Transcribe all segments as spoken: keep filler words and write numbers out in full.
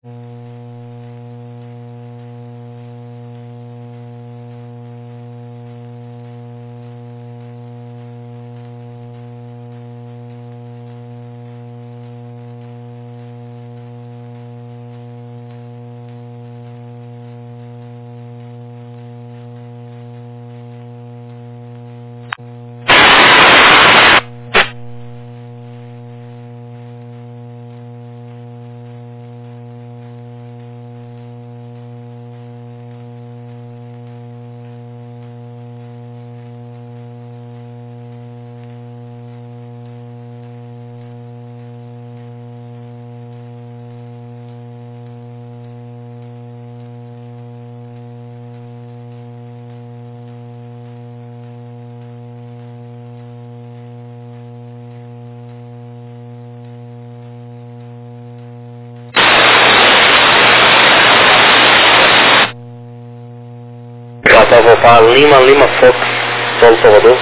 Estava para Lima, Lima Fox, Solo Salvador.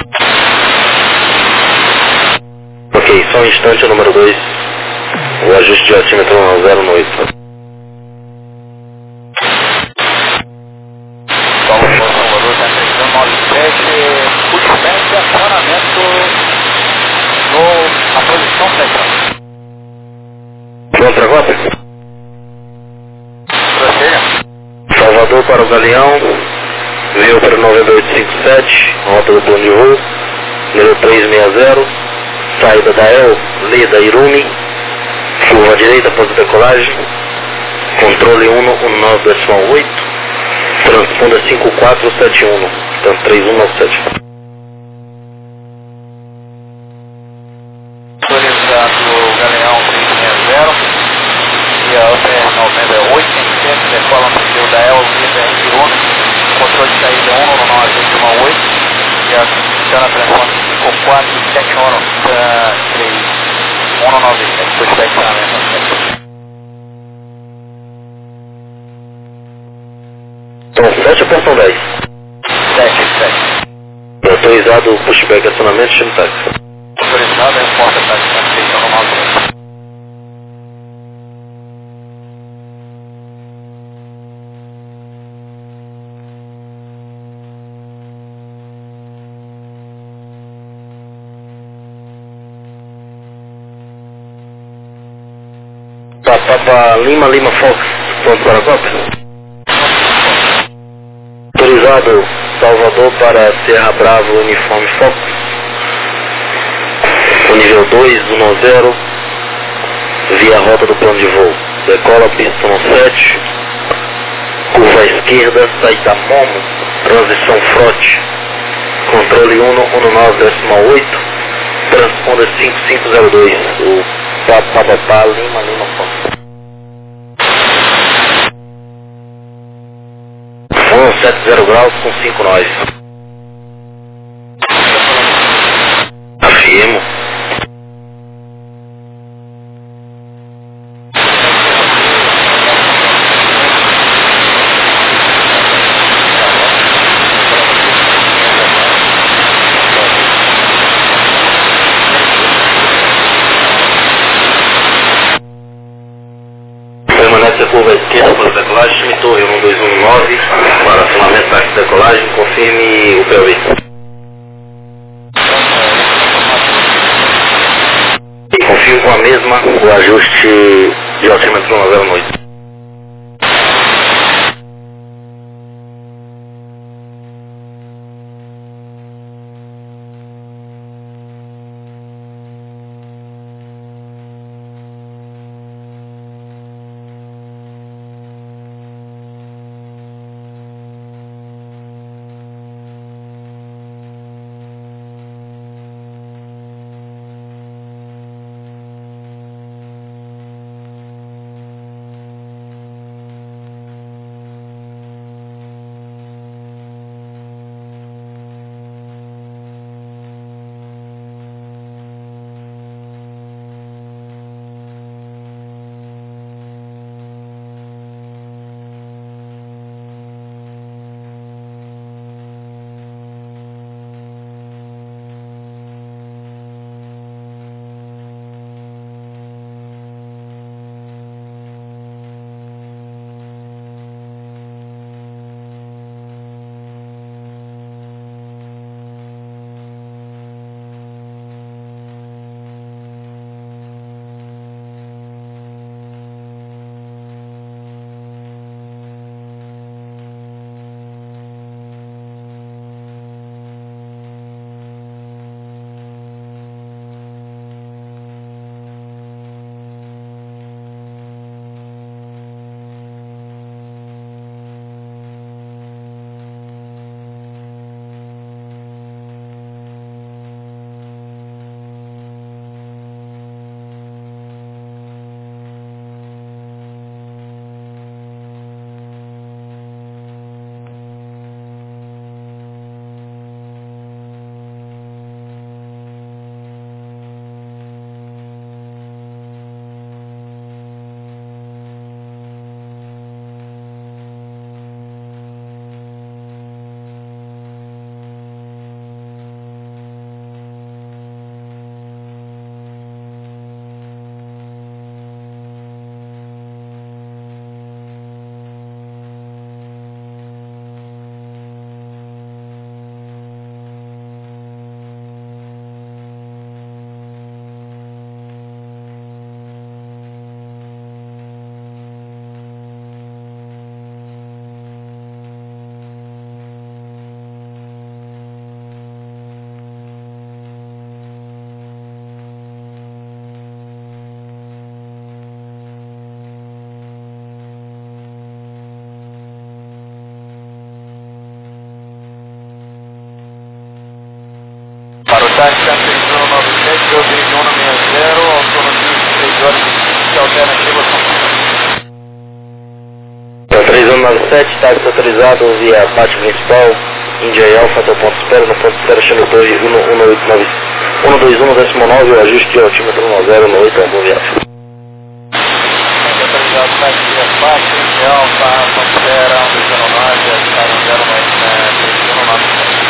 Ok, só um instante, o número dois. O ajuste de altímetro zero no oito. Solo Salvador, tá três um nove sete, pushback, acionamento no, na posição sete. Pronto, agora? Prossiga. Salvador para o Galeão. Veio para noventa e oito cinquenta e sete, rota do plano de voo, número trezentos e sessenta, saída da El, Leda Irumi, curva à direita após a decolagem, controle um um nove decimal oito, transponda cinco quatro sete um, portanto três um nove sete. Autorizado Galeão trezentos e sessenta, via Upper noventa e oito cinquenta e sete, decola no seu da El, Leda Irumi, controle de saída um um nove decimal oito e aciona a transforma cinco quatro sete um para três um nove sete, pushback acionamento. Então sete ou porção dez? sete, sete. Autorizado o pushback acionamento, chama táxi. Autorizado, resposta táxi, manutenção normal três. Papa Lima, Lima Fox, pronto para a cópia. Autorizado Salvador para Serra Bravo, Uniforme Fox. O nível dois, um zero, via rota do plano de voo. Decola pistão sete, curva à esquerda, saída Momo, transição frote. Controle um um nove decimal oito, transponda cinco cinco zero dois, o Papapá Lima, Lima Fox. um sete zero graus com cinco nós. Afirmo. Permanece a curva à esquerda para a decolagem, chame torre um dois um nove para acionamento táxi de decolagem, confirme o P O I. E confirme com a mesma o ajuste de altímetro zero noite. nove sete, táxi autorizado via pátio principal, India Alpha até o ponto espera, no ponto espera chama dois um oito nove um dois um décimo nove, o ajuste de altímetro um zero no oito, boa viagem. Autorizado táxi via pátio, India Alpha, ponto espera, um dois um nove, agitado um zero nove três um nove sete.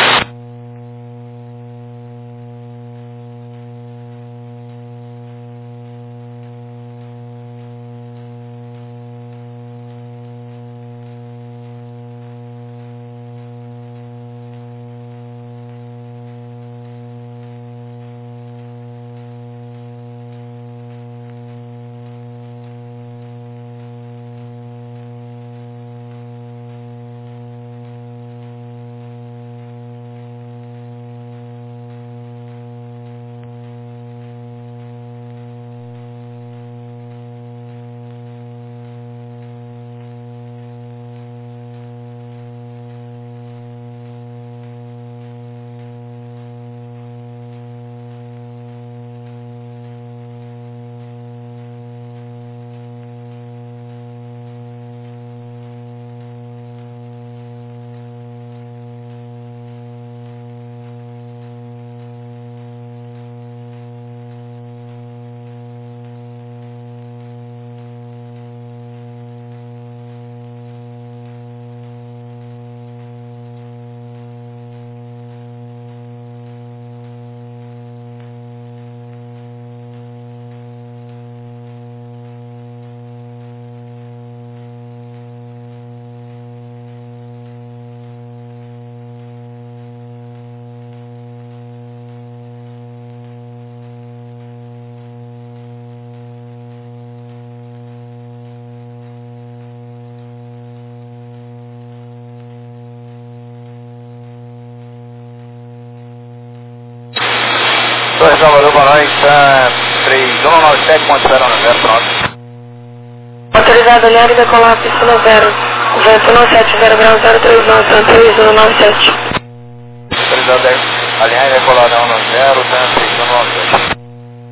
dois Salvador, boa noite, três um nove sete, ponto zero zero, pronto. Autorizado olhar e decolar a pista zero, vento um sete zero grau zero três nove, três um nove sete. Autorizado alinhar e decolar da um zero, três um nove sete.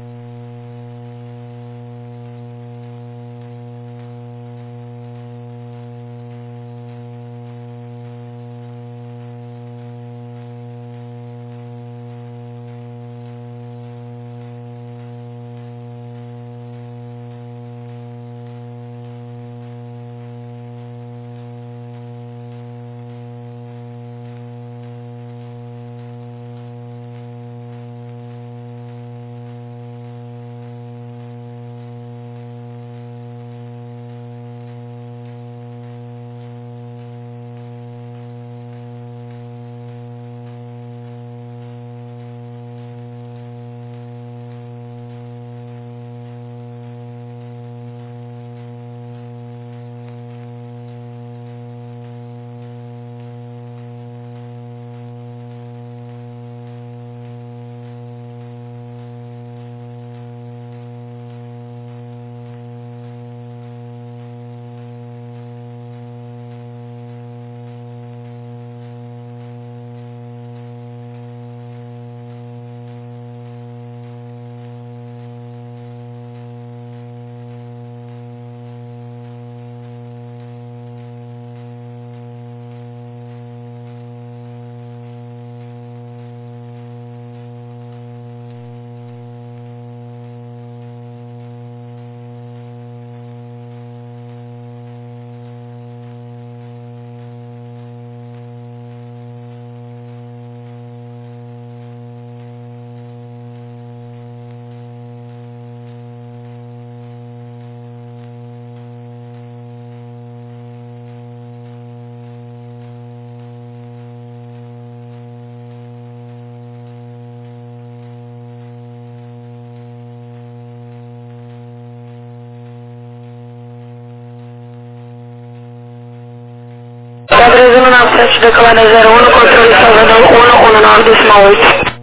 três um nove sete, decolada zero um, controle Salvador um um nove decimal oito.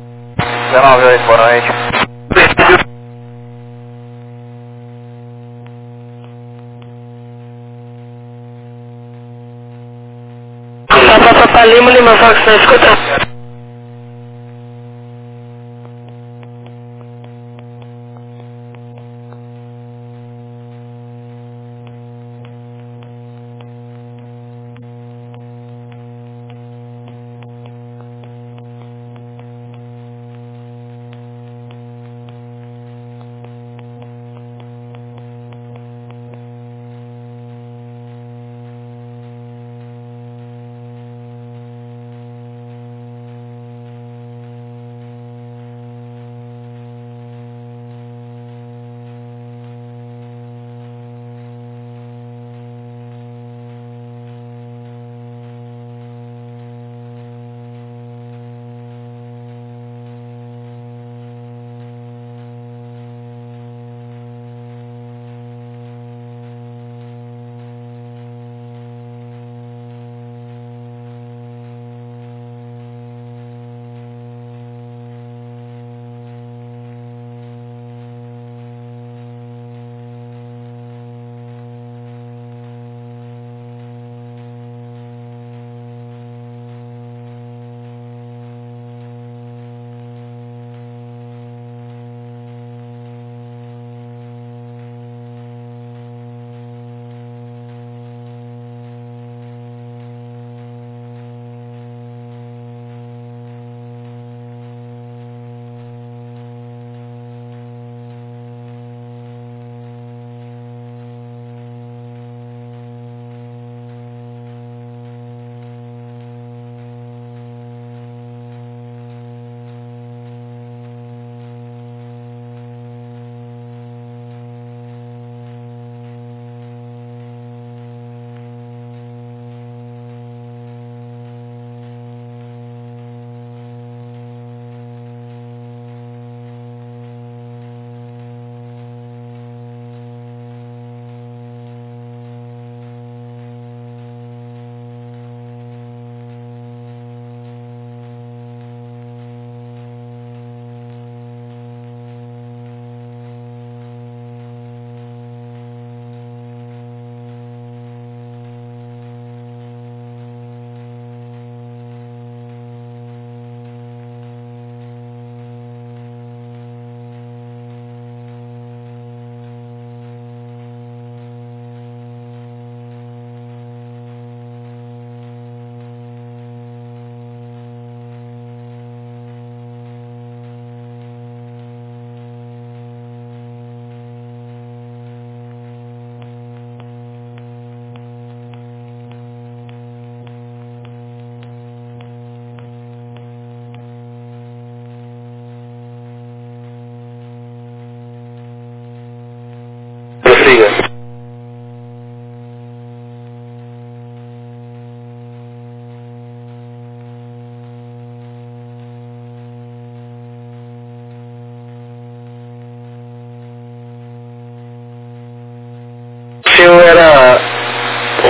zero nove oito, boa noite. Papa Papa Lima, Lima Fox, na escuta.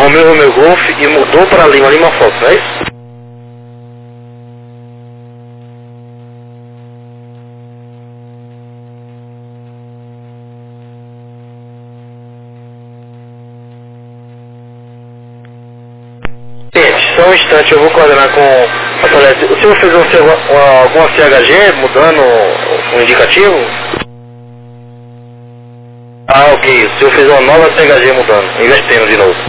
Romeu Romeu Golf e mudou para Lima Lima Fox, não é isso? Gente, só um instante, eu vou coordenar com a palestra. O senhor fez um, uma, alguma C H G mudando o, o indicativo? Ah, ok. O senhor fez uma nova C H G mudando, invertendo de novo.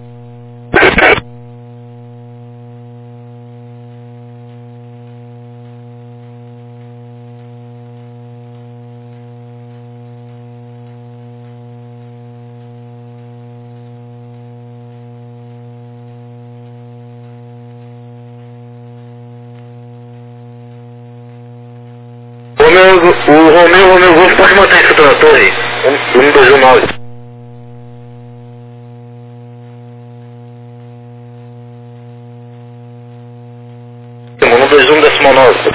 O Romeu, o Romeu, Romeu Golf pode manter a estrutura da torre? um dois um nove. um dois um decimal nove.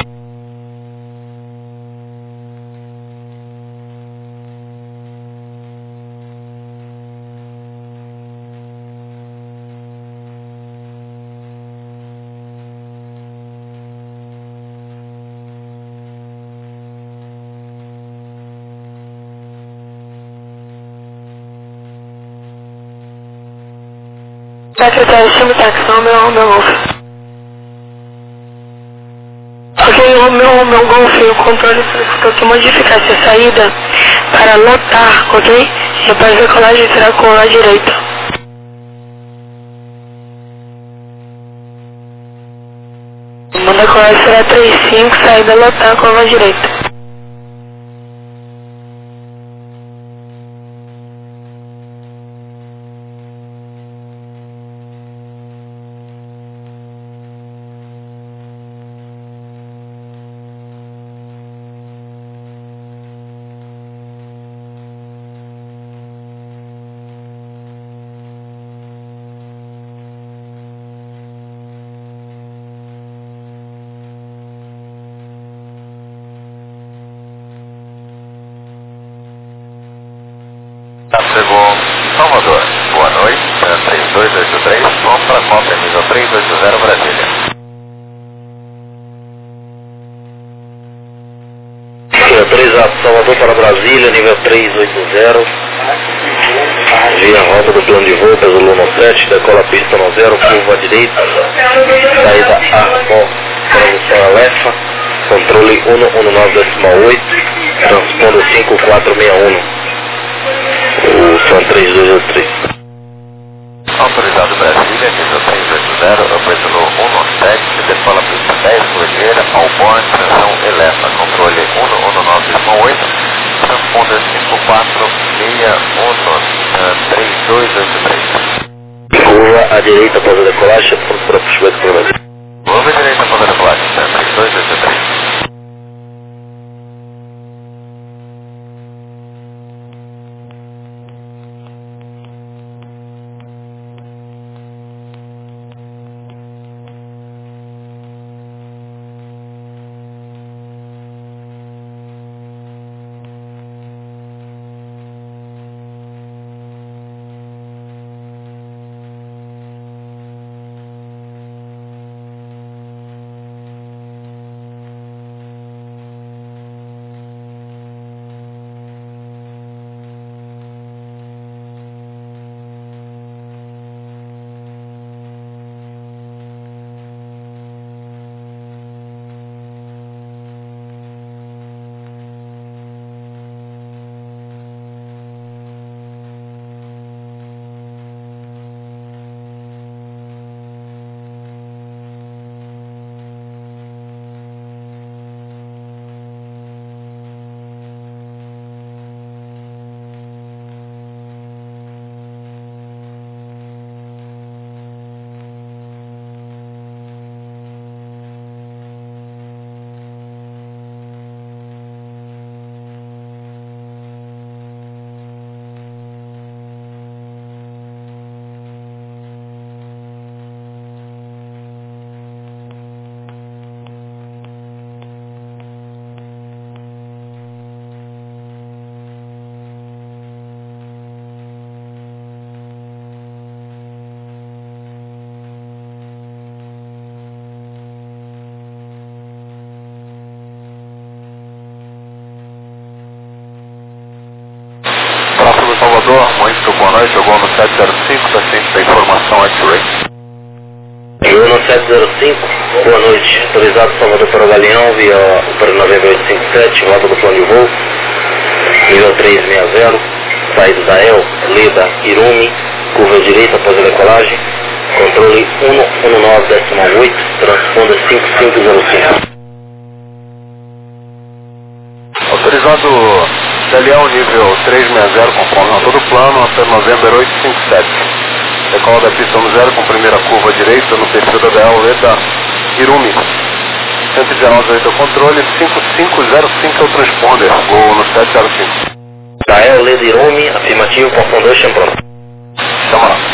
Secretário, chame táxi, Romeu Romeu Golf. Ok, Romeu Romeu Golf, o controle solicitou que modificasse a saída para lotar, ok? E após a decolagem será com a direita. A decolagem será três cinco, saída lotar com a direita. Chegou Salvador. Boa noite. três dois oito três. Vamos para a cópia nível três oito zero Brasília. três A, Salvador para Brasília, nível três oito zero. Via rota do plano de voo, peso Luna sete, decola pista no zero, curva à direita. Saída Armor, produção Alefa. Controle um um nove decimal oito. Transponder cinco quatro seis um. O São três dois oito três. Autorizado Brasília, nível três oito zero, operação um um sete, decola pista dez, Cruzeira, Alborn, tração Elefa, controle um um nove decimal oito, transponder cinco quatro seis um, três dois oito três. Curva à direita após a decolagem, ponto para puxamento para Brasil. Curva à direita após a decolagem, três dois oito três. noite, eu vou no sete zero cinco, paciente da informação X-Ray. Eu no sete zero cinco, boa noite. Autorizado Salvador para o Galeão via para noventa e oito cinquenta e sete, rota do plano de voo, nível trezentos e sessenta, saída da E L, Leda, Irumi, curva direita após a decolagem, controle um um nove ponto oito, transponder cinco cinco zero cinco. Autorizado Galeão nível trezentos e sessenta, conforme todo o plano, até November oito cinco sete. Decola da pista um zero com primeira curva direita no perfil da D L Leda, Irumi. cento e dezenove oito é o controle, cinco cinco zero cinco é o transponder, voo no sete zero cinco. Da E L Leda Irumi, afirmativo, portão dois, Chambron. Chama lá.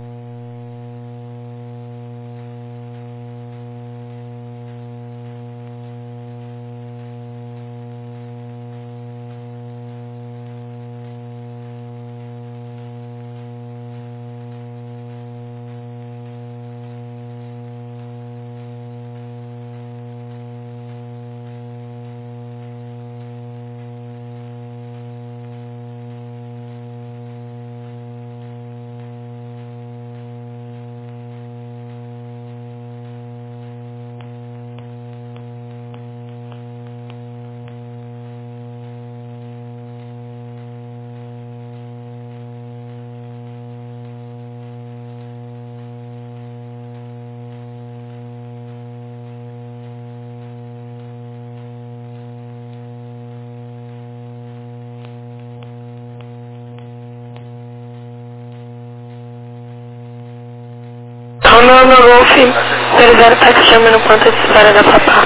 Romeo no Golf, zero táxi, chame no ponto de espera da Papá.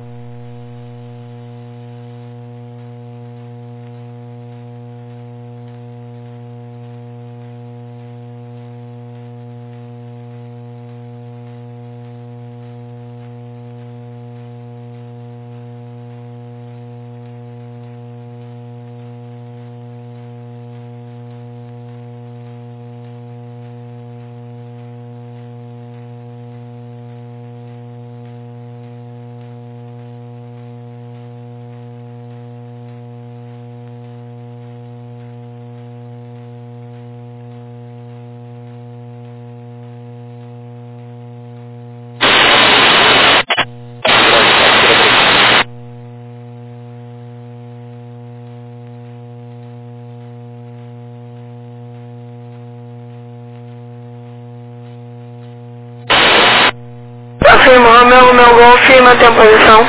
Afirmo, Romeo no Golf, mantém a posição.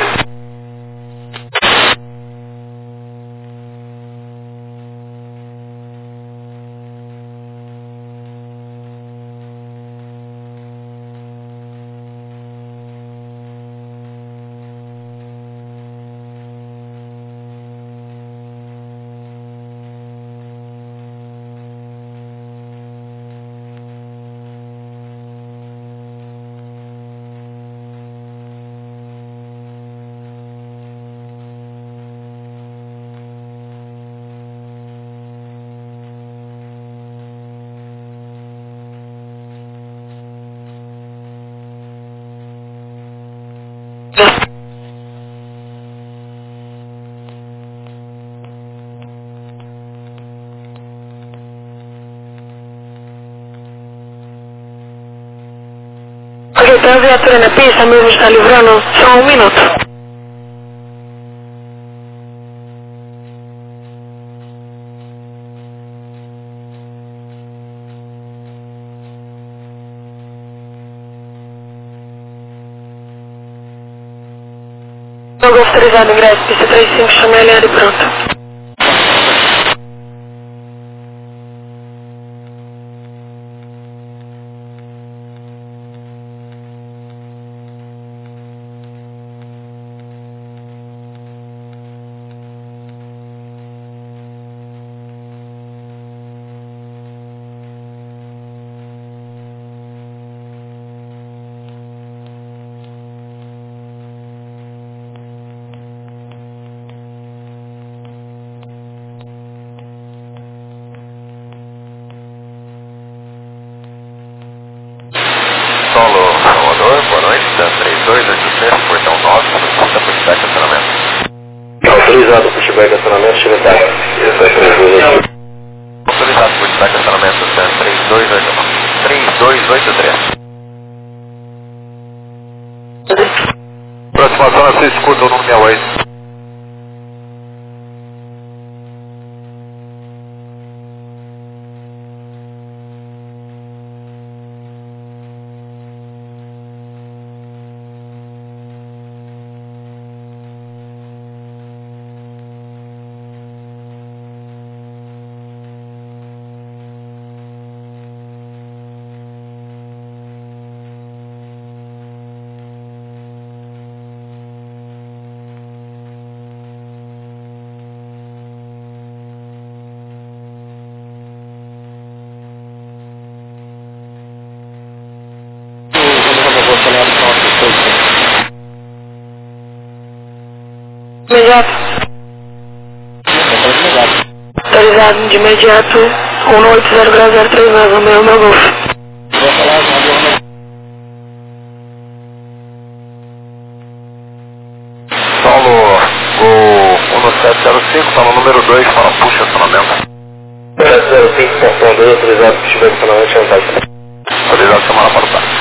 Ok, tem a viatura na pista, mesmo está livrando, só um minuto. No Golf autorizado, ingresso, pista trinta e cinco, chame alinhado e pronto. Solo Salvador, boa noite, da três dois oito seis, portão nove, solicita pushback estacionamento. Autorizado pushback estacionamento, chega tarde. Isso é três dois oito. Autorizado pushback. aguardar cancelamento três dois oito nove. três dois oito três. Próxima zona, você escuta o número sessenta e oito. Imediato. Autorizado de imediato. um oito zero grau zero três nove, Romeu, meu Golf. Paulo, o um sete zero cinco, fala o número dois, fala puxa acionamento. sete zero cinco, portão dois, autorizado que estiver acionamento, chantagem. Autorizado chamada para o táxi.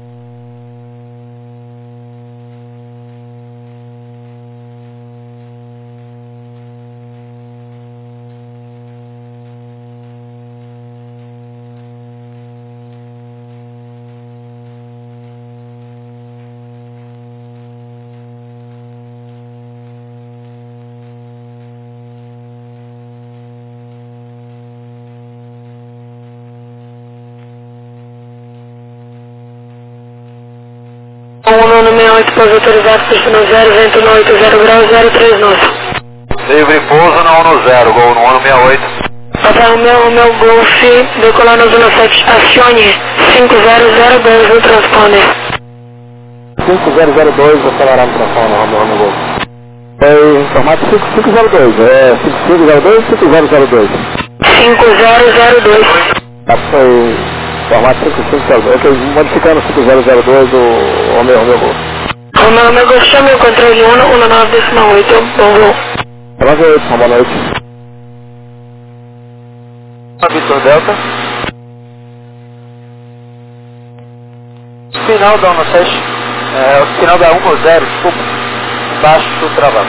um nove seis oito, pouso autorizado, destino zero, vento no oito zero grau zero três nove. Livre pouso na um zero, gol no um sessenta e oito. Papai Romeu, meu Golf, decolar na zona sete, acione cinco zero zero dois no transponder. cinco zero zero dois, acelerar no telefone, Romeu, meu Golf. É formato cinco zero dois, é cinco cinco zero dois, cinco zero zero dois. cinco zero zero dois. Tá, foi formato cinco cinco zero dois, ok, modificando cinco zero zero dois, o Romeu, Romeu Golf. Romeu, meu Golf, chame o controle um, um nove oito, bom voo. nove oito, boa noite. Vitor Delta. Final da um sete, é, o final da um zero, desculpa, embaixo travado.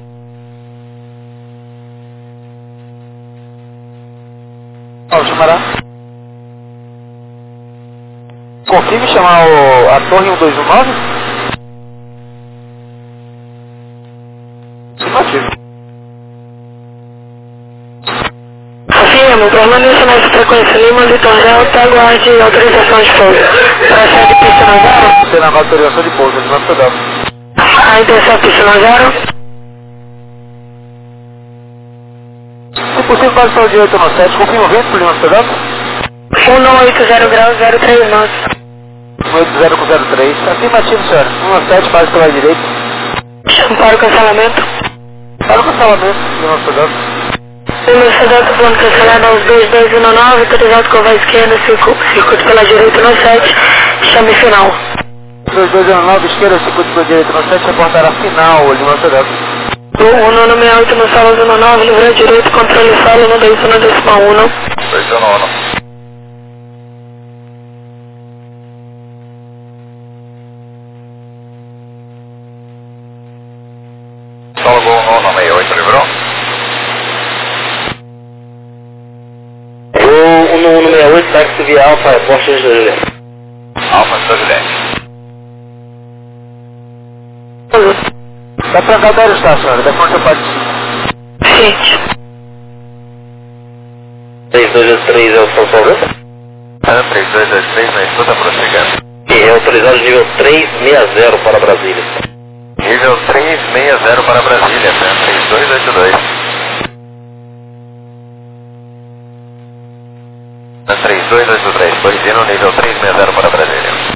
Algemará. Confirme chamar o, a torre um dois um nove? Afirmativo. Confirmo, permaneça nessa frequência Lima, Vitor Delta, aguarde autorização de pouso. Para de pista no zero? Você na autorização de pouso, ele vai estudar. A intenção pista no zero? Se possível, pode para o de oito no sete, confirma o vento por Lima Amsterdã? um oito zero grau zero três nove. um oito zero com zero três. Afirmativo, senhora. um sete, faz pela direita. Chamo para o cancelamento. Para o cancelamento, Lima Amsterdã. O meu cidadão plano cancelado aos dois dois um nove, autorizado com a esquerda, circuito pela direita no sete, chame final. dois dois um nove, esquerda, circuito pela direita no sete, reportar a final, Lima Amsterdã. O um seis oito no solo um nove, livre à direita, controle solo no dois um decimal um. dois um um. Solo gol no um seis oito, livrou? Voo um um seis oito, táxi via Alfa, aeroporto de Juliette. Alfa, São Juliette. Está trancado a está, senhora, depois você pode... Ciente. três dois dois três é o São Paulo. Ana três dois dois três, na escuta prosseguindo. E é autorizado nível trezentos e sessenta para Brasília. Nível trezentos e sessenta para Brasília, três dois oito dois. três dois oito três, corrigindo nível trezentos e sessenta para Brasília.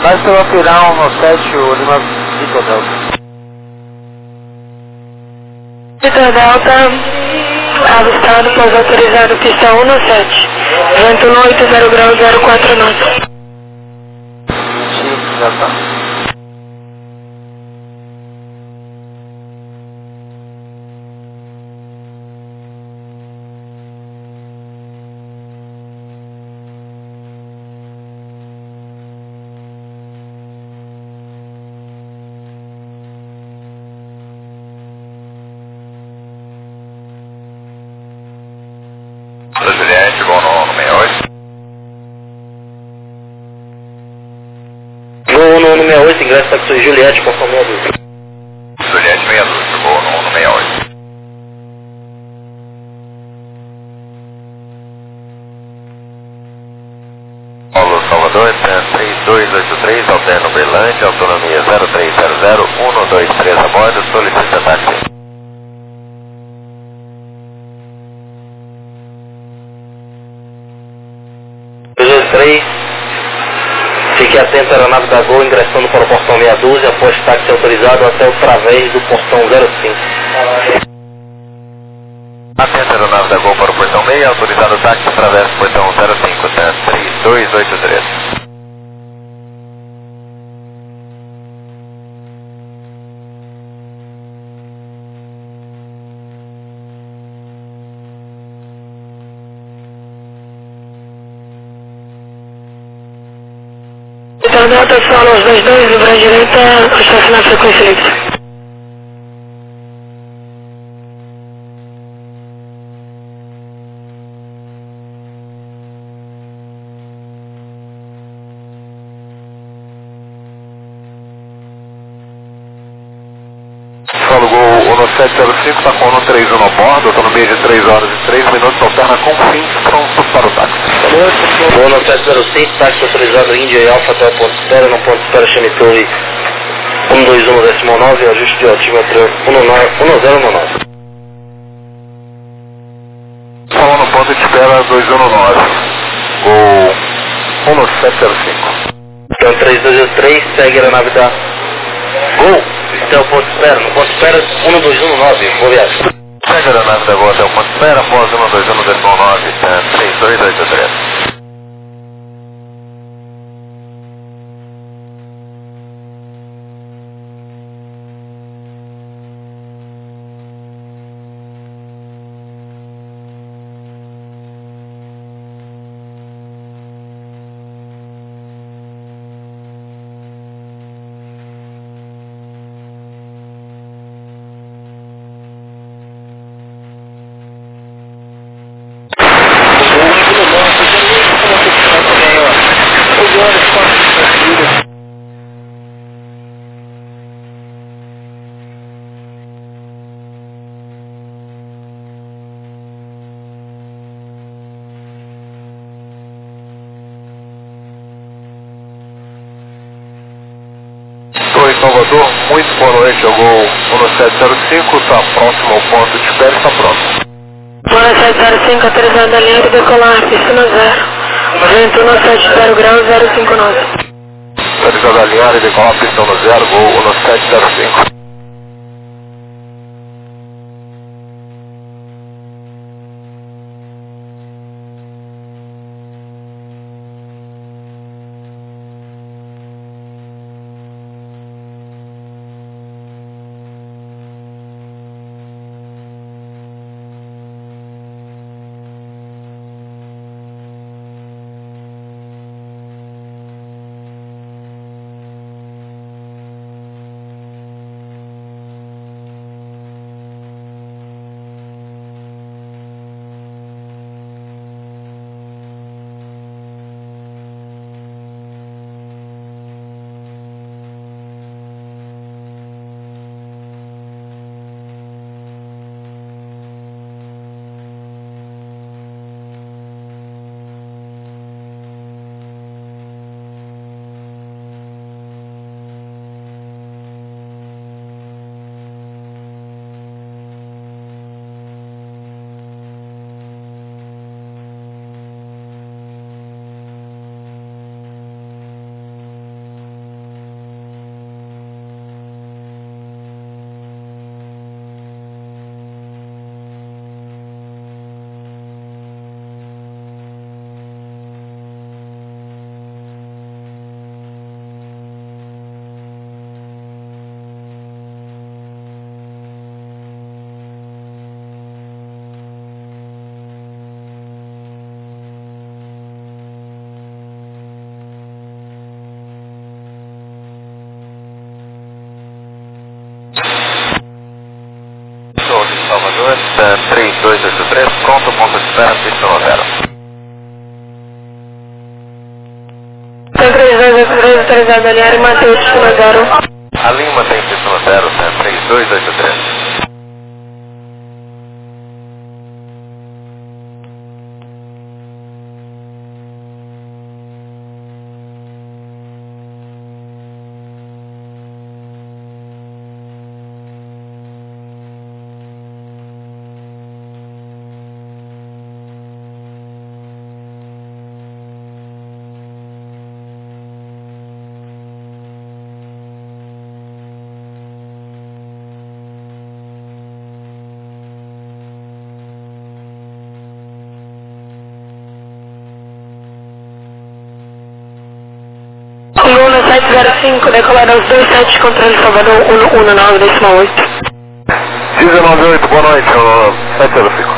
Vai pela Pirão no sete, o Lima Vitor Delta. Vitor Delta, avistado, pouso autorizado, pista um no sete. Vento no oito zero graus zero quatro nove. Sim, já tá. Juliette, voo no, no sessenta e oito. Voo no, no sessenta e oito, ingresso táxi Juliette, portão sessenta e dois. Juliette meia dúzia, voo no, no sessenta e oito. Paulo Salvador, três dois oito três, Alterno Berlândia, autonomia zero três zero zero, um dois três a bordo, solicita táxi. dois dois três, fique atento à aeronave da Gol ingressando para o portão meia dúzia, após táxi autorizado até o través do portão zero cinco. Atento à aeronave da Gol para o portão meia, autorizado táxi através do portão zero cinco, três dois oito três. Vitor Delta, solo os dois dois, libra à direita, estacionar a frequência livre. Solo Gol Uno sete zero cinco, está com Uno três um no bordo, autonomia de três horas e três minutos, alterna com fins prontos para o táxi. Voo no sete zero cinco, táxi autorizado Índia e Alfa até o ponto de espera, no ponto de espera Chimitori um dois um décimo nove, ajuste de altímetro um zero um nove. Solo no ponto de espera dois um nove, Gol Uno sete zero cinco. Então três dois zero três, segue a aeronave da Gol, até o ponto de espera, no ponto de espera um dois um nove, boa viagem. Segue a aeronave da Gol até o ponto de espera, após um dois um décimo nove, três dois oito três. Estou em Salvador, muito boa noite, eu vou Uno sete zero cinco, está próximo ao ponto de espera, está pronto. Uno sete zero cinco, autorizado a linha de decolar, pista zero. Vento no sete zero graus zero cinco nove. Autorizado a alinhar e decolar a pistão no zero, voo Uno sete zero cinco. pronto, ponto de espera, pista no zero. três dois oito três, autorizado a alinhar e manter o destino zero. A Lima tem pista no zero, três dois oito três. Luna sete zero cinco, decolar aos dois sete, controle Salvador um um nove, decimal oito. dezenove oito, boa noite, sete zero cinco.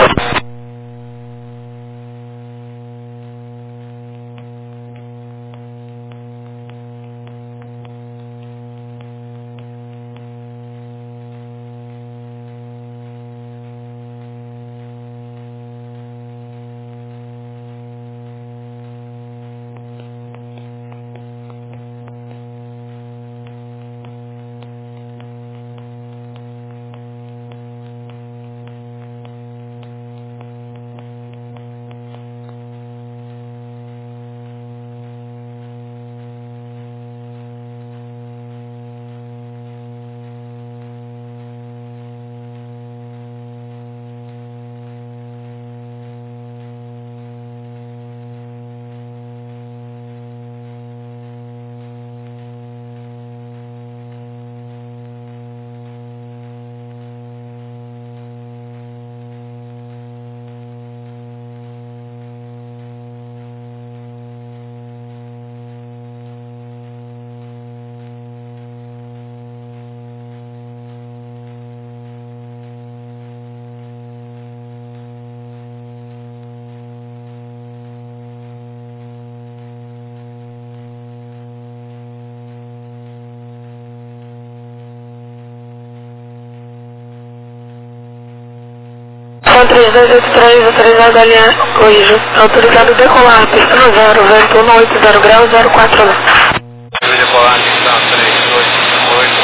três dois oito três, autorizado a alinhar, corrijo, autorizado a decolar, pista no zero, vento um oito zero graus, zero quatro nove. Decolar, pista três dois oito.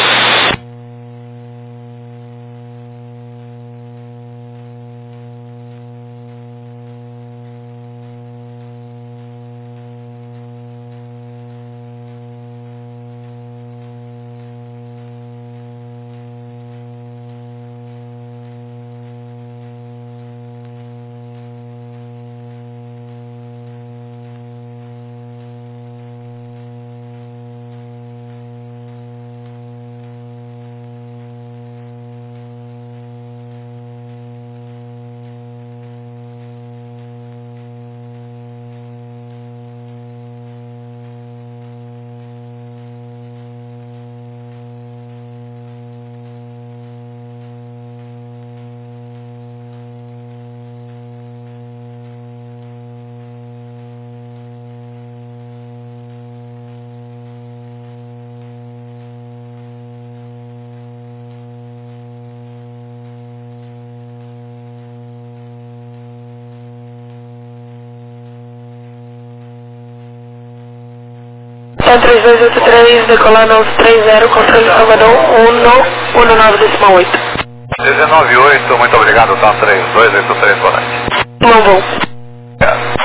três dois oito três, decolando aos três zero, controle Salvador um um nove, decimal oito. dezenove oito, muito obrigado, tá três dois oito três, boa noite. Não vou. Obrigado.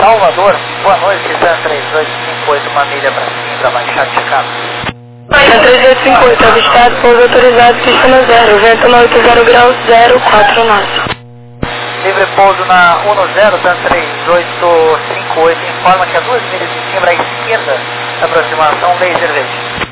Salvador, boa noite, Sam três dois cinco oito, uma milha para cima, para Baixada de Chicago. Sam três dois cinco oito, avistado, pouso autorizado, pista no zero, vento no oito zero graus, zero quatro nosso. Livre pouso na um zero, Sam três oito cinco oito, informa que a duas milhas de cima à esquerda, aproximação laser verde.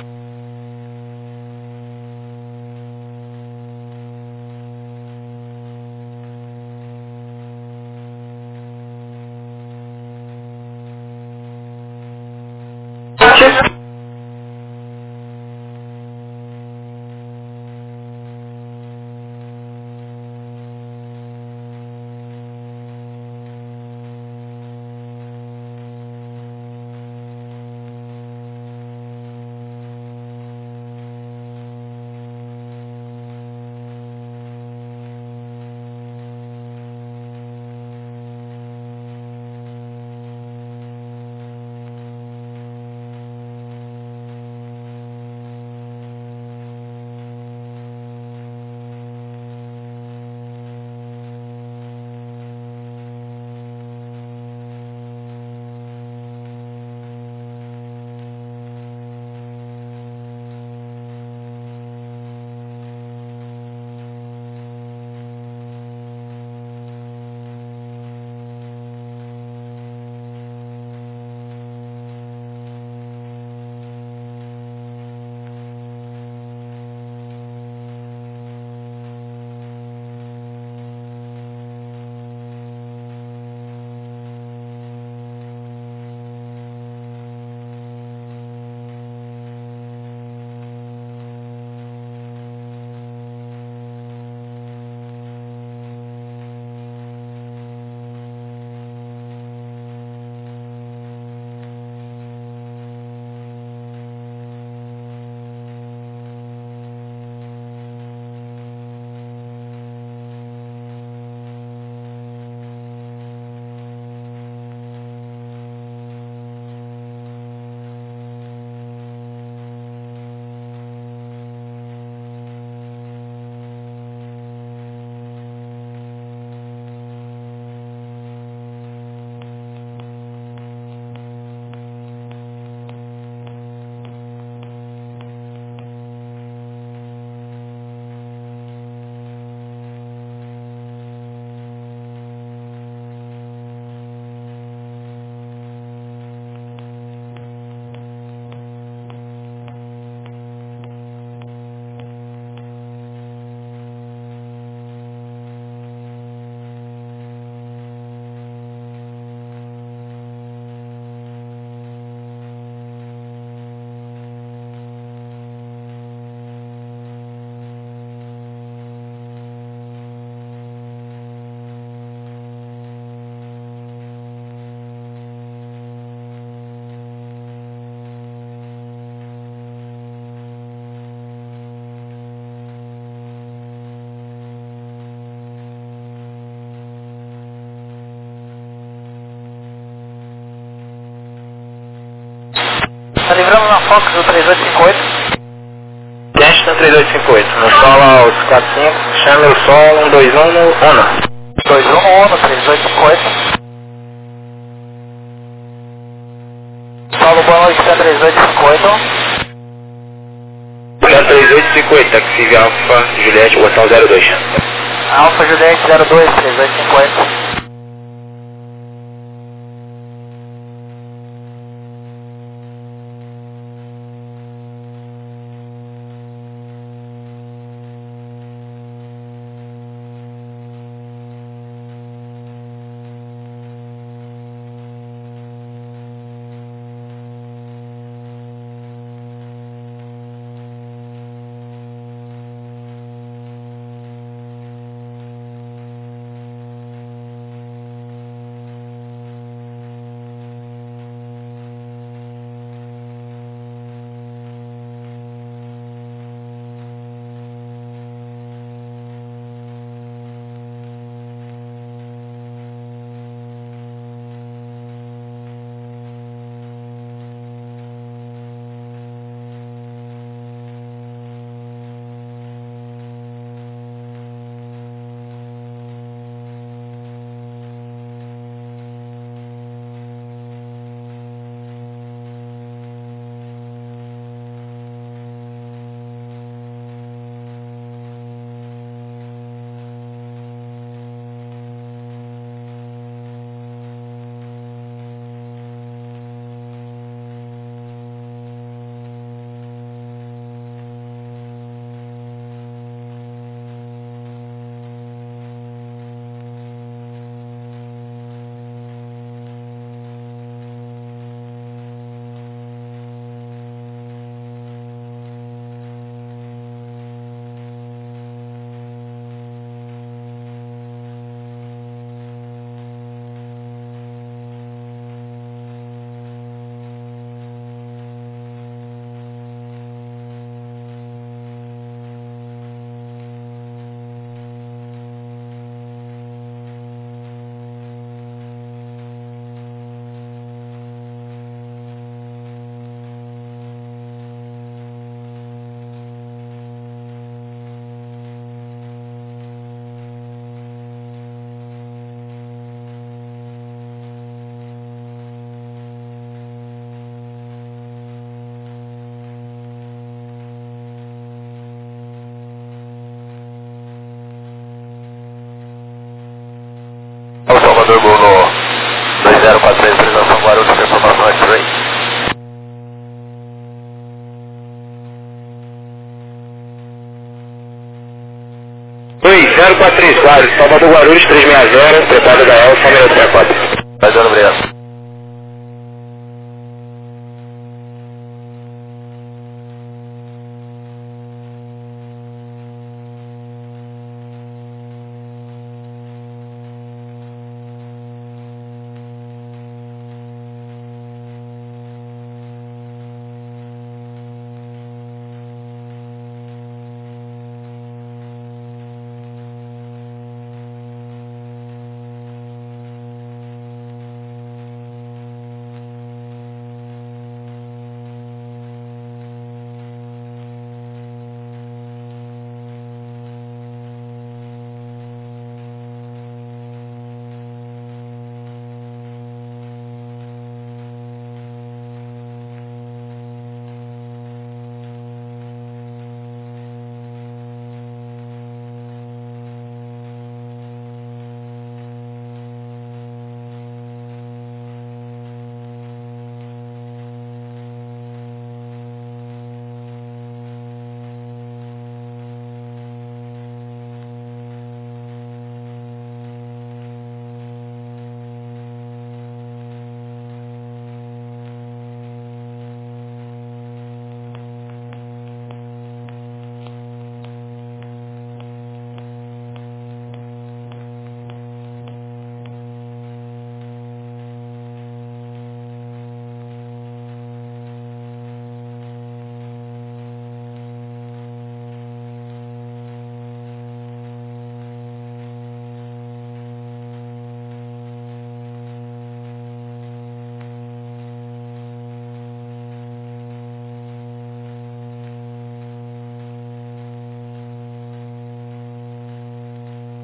Tá livrando na Fox do três dois cinco oito. Teste no três dois cinco oito. No solo aos quatro cinco, chame o sol um dois um no ONU. dois um no ONU, três dois cinco oito. Solo, boa noite, Sam três dois cinco oito. Sam três dois cinco oito, taxi Alfa Juliette, botão zero dois. Alfa Juliette zero dois, três dois cinco oito. zero quatro três quatro, Salvador Guarulhos três seis zero, preparada da Elsa, só um minuto para a cópia. Vai dando, obrigado.